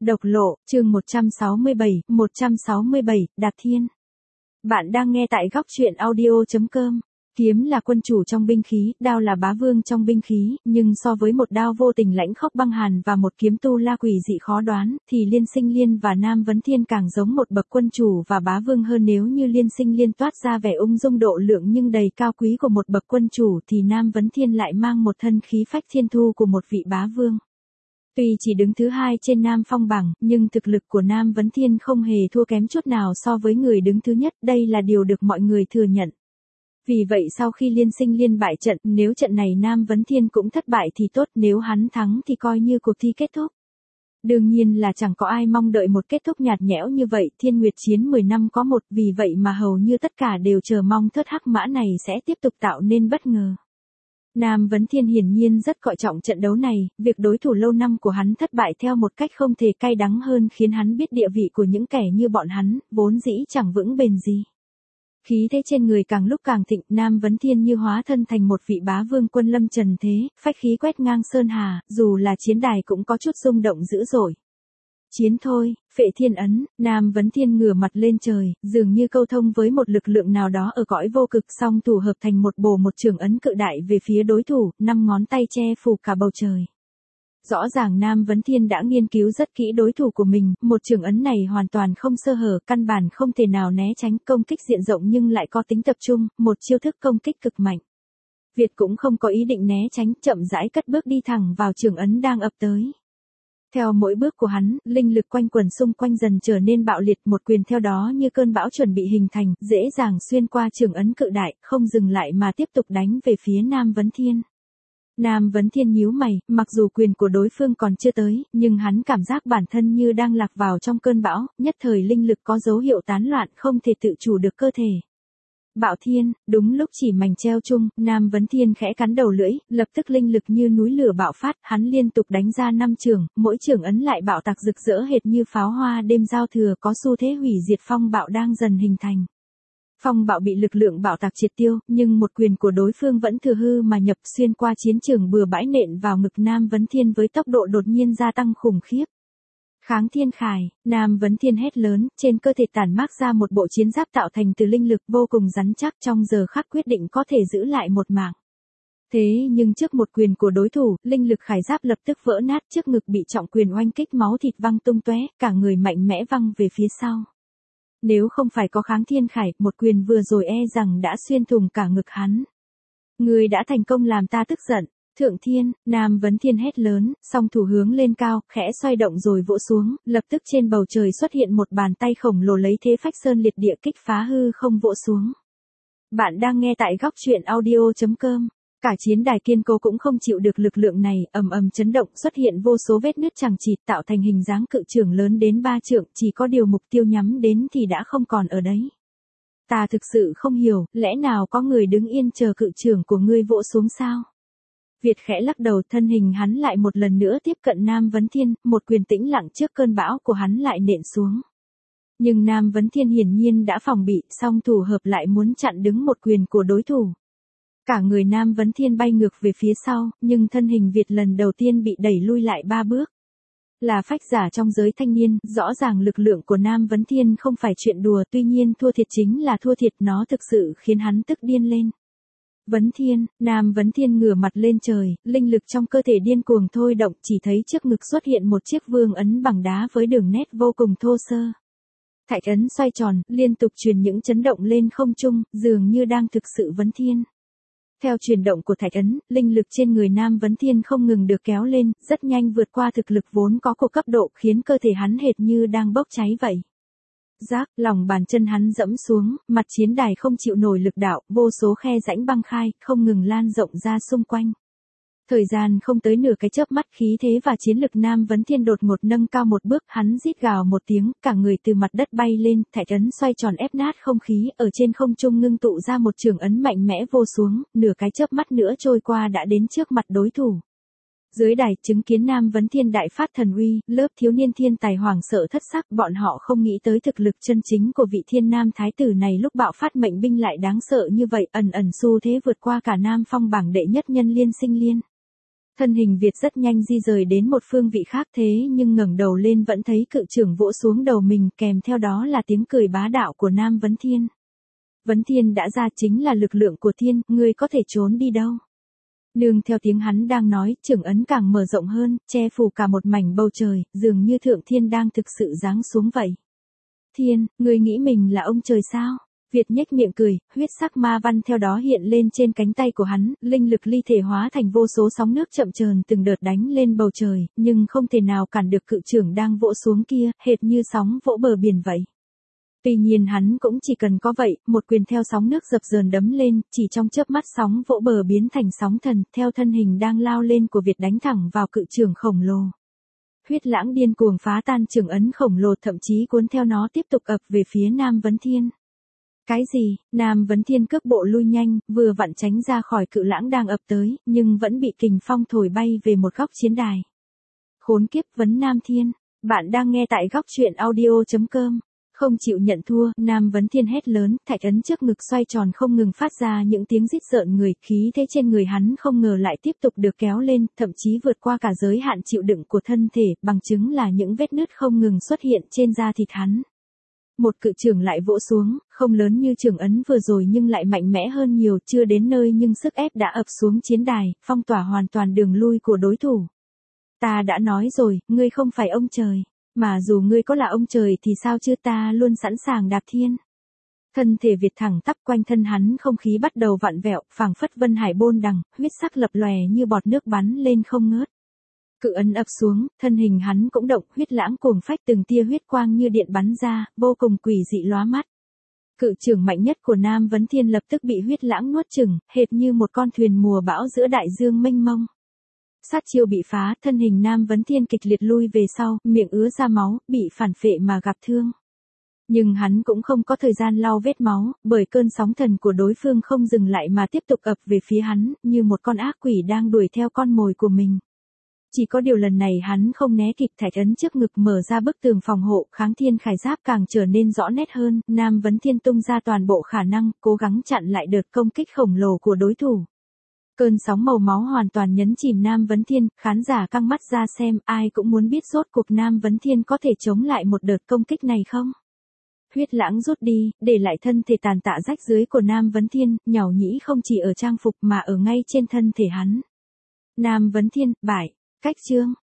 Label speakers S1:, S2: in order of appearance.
S1: Độc lộ, chương 167, Đạt Thiên. Bạn đang nghe tại góc truyện audio.com. Kiếm là quân chủ trong binh khí, đao là bá vương trong binh khí, nhưng so với một đao vô tình lãnh khốc băng hàn và một kiếm tu la quỷ dị khó đoán, thì Liên Sinh Liên và Nam Vấn Thiên càng giống một bậc quân chủ và bá vương hơn. Nếu như Liên Sinh Liên toát ra vẻ ung dung độ lượng nhưng đầy cao quý của một bậc quân chủ thì Nam Vấn Thiên lại mang một thân khí phách thiên thu của một vị bá vương. Tuy chỉ đứng thứ hai trên Nam Phong bảng, nhưng thực lực của Nam Vấn Thiên không hề thua kém chút nào so với người đứng thứ nhất, đây là điều được mọi người thừa nhận. Vì vậy sau khi Liên Sinh Liên bại trận, nếu trận này Nam Vấn Thiên cũng thất bại thì tốt, nếu hắn thắng thì coi như cuộc thi kết thúc. Đương nhiên là chẳng có ai mong đợi một kết thúc nhạt nhẽo như vậy, Thiên Nguyệt chiến 10 năm có một, vì vậy mà hầu như tất cả đều chờ mong thớt hắc mã này sẽ tiếp tục tạo nên bất ngờ. Nam Vấn Thiên hiển nhiên rất coi trọng trận đấu này, việc đối thủ lâu năm của hắn thất bại theo một cách không thể cay đắng hơn khiến hắn biết địa vị của những kẻ như bọn hắn, vốn dĩ chẳng vững bền gì. Khí thế trên người càng lúc càng thịnh, Nam Vấn Thiên như hóa thân thành một vị bá vương quân lâm trần thế, phách khí quét ngang sơn hà, dù là chiến đài cũng có chút rung động dữ dội. Chiến thôi, Phệ Thiên ấn, Nam Vấn Thiên ngửa mặt lên trời, dường như câu thông với một lực lượng nào đó ở cõi vô cực, song thủ hợp thành một trường ấn cự đại về phía đối thủ, 5 ngón tay che phủ cả bầu trời. Rõ ràng Nam Vấn Thiên đã nghiên cứu rất kỹ đối thủ của mình, một trường ấn này hoàn toàn không sơ hở, căn bản không thể nào né tránh, công kích diện rộng nhưng lại có tính tập trung, một chiêu thức công kích cực mạnh. Việt cũng không có ý định né tránh, chậm rãi cất bước đi thẳng vào trường ấn đang ập tới. Theo mỗi bước của hắn, linh lực quanh quẩn xung quanh dần trở nên bạo liệt, một quyền theo đó như cơn bão chuẩn bị hình thành, dễ dàng xuyên qua trường ấn cự đại, không dừng lại mà tiếp tục đánh về phía Nam Vấn Thiên. Nam Vấn Thiên nhíu mày, mặc dù quyền của đối phương còn chưa tới, nhưng hắn cảm giác bản thân như đang lạc vào trong cơn bão, nhất thời linh lực có dấu hiệu tán loạn, không thể tự chủ được cơ thể. Bạo Thiên, đúng lúc chỉ mảnh treo chung, Nam Vấn Thiên khẽ cắn đầu lưỡi, lập tức linh lực như núi lửa bạo phát, hắn liên tục đánh ra 5 trường, mỗi trường ấn lại bạo tạc rực rỡ hệt như pháo hoa đêm giao thừa, có xu thế hủy diệt. Phong bạo đang dần hình thành. Phong bạo bị lực lượng bạo tạc triệt tiêu, nhưng một quyền của đối phương vẫn thừa hư mà nhập xuyên qua chiến trường, bừa bãi nện vào ngực Nam Vấn Thiên với tốc độ đột nhiên gia tăng khủng khiếp. Kháng Thiên Khải, Nam Vấn Thiên hét lớn, trên cơ thể tản mác ra một bộ chiến giáp tạo thành từ linh lực vô cùng rắn chắc, trong giờ khắc quyết định có thể giữ lại một mạng. Thế nhưng trước một quyền của đối thủ, linh lực khải giáp lập tức vỡ nát, trước ngực bị trọng quyền oanh kích, máu thịt văng tung tóe, cả người mạnh mẽ văng về phía sau. Nếu không phải có Kháng Thiên Khải, một quyền vừa rồi e rằng đã xuyên thủng cả ngực hắn. Người đã thành công làm ta tức giận. Thượng Thiên, Nam Vấn Thiên hét lớn, song thủ hướng lên cao, khẽ xoay động rồi vỗ xuống, lập tức trên bầu trời xuất hiện một bàn tay khổng lồ lấy thế phách sơn liệt địa kích phá hư không vỗ xuống. Bạn đang nghe tại góc truyện audio.com. Cả chiến đài kiên cố cũng không chịu được lực lượng này, ầm ầm chấn động, xuất hiện vô số vết nứt chằng chịt, tạo thành hình dáng cự trưởng lớn đến 3 trượng, chỉ có điều mục tiêu nhắm đến thì đã không còn ở đấy. Ta thực sự không hiểu, lẽ nào có người đứng yên chờ cự trưởng của ngươi vỗ xuống sao? Việt khẽ lắc đầu, thân hình hắn lại một lần nữa tiếp cận Nam Vấn Thiên, một quyền tĩnh lặng trước cơn bão của hắn lại nện xuống. Nhưng Nam Vấn Thiên hiển nhiên đã phòng bị, song thủ hợp lại muốn chặn đứng một quyền của đối thủ. Cả người Nam Vấn Thiên bay ngược về phía sau, nhưng thân hình Việt lần đầu tiên bị đẩy lui lại 3 bước. Là phách giả trong giới thanh niên, rõ ràng lực lượng của Nam Vấn Thiên không phải chuyện đùa, tuy nhiên thua thiệt chính là thua thiệt, nó thực sự khiến hắn tức điên lên. Vấn Thiên, Nam Vấn Thiên ngửa mặt lên trời, linh lực trong cơ thể điên cuồng thôi động, chỉ thấy trước ngực xuất hiện một chiếc vương ấn bằng đá với đường nét vô cùng thô sơ. Thạch ấn xoay tròn, liên tục truyền những chấn động lên không trung, dường như đang thực sự Vấn Thiên. Theo chuyển động của thạch ấn, linh lực trên người Nam Vấn Thiên không ngừng được kéo lên, rất nhanh vượt qua thực lực vốn có của cấp độ, khiến cơ thể hắn hệt như đang bốc cháy vậy. Rác, lòng bàn chân hắn dẫm xuống, mặt chiến đài không chịu nổi lực đạo, vô số khe rãnh băng khai, không ngừng lan rộng ra xung quanh. Thời gian không tới nửa cái chớp mắt, khí thế và chiến lực Nam Vấn Thiên đột ngột nâng cao một bước, hắn rít gào một tiếng, cả người từ mặt đất bay lên, thạch ấn xoay tròn ép nát không khí, ở trên không trung ngưng tụ ra một trường ấn mạnh mẽ vô xuống, nửa cái chớp mắt nữa trôi qua đã đến trước mặt đối thủ. Dưới đài chứng kiến Nam Vấn Thiên đại phát thần uy, lớp thiếu niên thiên tài hoảng sợ thất sắc, bọn họ không nghĩ tới thực lực chân chính của vị Thiên Nam thái tử này lúc bạo phát mệnh binh lại đáng sợ như vậy, ẩn ẩn xu thế vượt qua cả Nam Phong bảng đệ nhất nhân Liên Sinh Liên. Thân hình Việt rất nhanh di rời đến một phương vị khác thế nhưng ngẩng đầu lên vẫn thấy cự trưởng vỗ xuống đầu mình kèm theo đó là tiếng cười bá đạo của Nam Vấn Thiên. Vấn Thiên đã ra chính là lực lượng của thiên, ngươi có thể trốn đi đâu. Nương theo tiếng hắn đang nói, trưởng ấn càng mở rộng hơn, che phủ cả một mảnh bầu trời, dường như thượng thiên đang thực sự giáng xuống vậy. Thiên, ngươi nghĩ mình là ông trời sao? Việt nhếch miệng cười, huyết sắc ma văn theo đó hiện lên trên cánh tay của hắn, linh lực ly thể hóa thành vô số sóng nước chậm chờn từng đợt đánh lên bầu trời, nhưng không thể nào cản được cự trưởng đang vỗ xuống kia, hệt như sóng vỗ bờ biển vậy. Tuy nhiên hắn cũng chỉ cần có vậy, một quyền theo sóng nước dập dờn đấm lên, chỉ trong chớp mắt sóng vỗ bờ biến thành sóng thần, theo thân hình đang lao lên của Việt đánh thẳng vào cự trưởng khổng lồ. Huyết lãng điên cuồng phá tan trưởng ấn khổng lồ thậm chí cuốn theo nó tiếp tục ập về phía Nam Vấn Thiên. Cái gì? Nam Vấn Thiên cước bộ lui nhanh, vừa vặn tránh ra khỏi cự lãng đang ập tới, nhưng vẫn bị kình phong thổi bay về một góc chiến đài. Khốn kiếp Vấn Nam Thiên, bạn đang nghe tại góc truyện audio.com. Không chịu nhận thua, Nam Vấn Thiên hét lớn, thạch ấn trước ngực xoay tròn không ngừng phát ra những tiếng rít rợn người, khí thế trên người hắn không ngờ lại tiếp tục được kéo lên, thậm chí vượt qua cả giới hạn chịu đựng của thân thể, bằng chứng là những vết nứt không ngừng xuất hiện trên da thịt hắn. Một cự trưởng lại vỗ xuống, không lớn như trưởng ấn vừa rồi nhưng lại mạnh mẽ hơn nhiều, chưa đến nơi nhưng sức ép đã ập xuống chiến đài, phong tỏa hoàn toàn đường lui của đối thủ. Ta đã nói rồi, ngươi không phải ông trời. Mà dù ngươi có là ông trời thì sao chứ, ta luôn sẵn sàng đạp thiên. Thân thể Việt thẳng tắp, quanh thân hắn không khí bắt đầu vặn vẹo, phảng phất vân hải bôn đằng, huyết sắc lập lòe như bọt nước bắn lên không ngớt. Cự ấn ập xuống, thân hình hắn cũng động, huyết lãng cuồng phách từng tia huyết quang như điện bắn ra, vô cùng quỷ dị lóa mắt. Cự trưởng mạnh nhất của Nam Vấn Thiên lập tức bị huyết lãng nuốt chửng, hệt như một con thuyền mùa bão giữa đại dương mênh mông. Sát chiêu bị phá, thân hình Nam Vấn Thiên kịch liệt lui về sau, miệng ứa ra máu, bị phản phệ mà gặp thương. Nhưng hắn cũng không có thời gian lau vết máu, bởi cơn sóng thần của đối phương không dừng lại mà tiếp tục ập về phía hắn, như một con ác quỷ đang đuổi theo con mồi của mình. Chỉ có điều lần này hắn không né kịp, thạch ấn trước ngực mở ra bức tường phòng hộ, kháng thiên khải giáp càng trở nên rõ nét hơn, Nam Vấn Thiên tung ra toàn bộ khả năng, cố gắng chặn lại đợt công kích khổng lồ của đối thủ. Cơn sóng màu máu hoàn toàn nhấn chìm Nam Vấn Thiên, khán giả căng mắt ra xem, ai cũng muốn biết rốt cuộc Nam Vấn Thiên có thể chống lại một đợt công kích này không. Huyết lãng rút đi, để lại thân thể tàn tạ rách dưới của Nam Vấn Thiên, nhàu nhĩ không chỉ ở trang phục mà ở ngay trên thân thể hắn. Nam Vấn Thiên, bại, cách chương.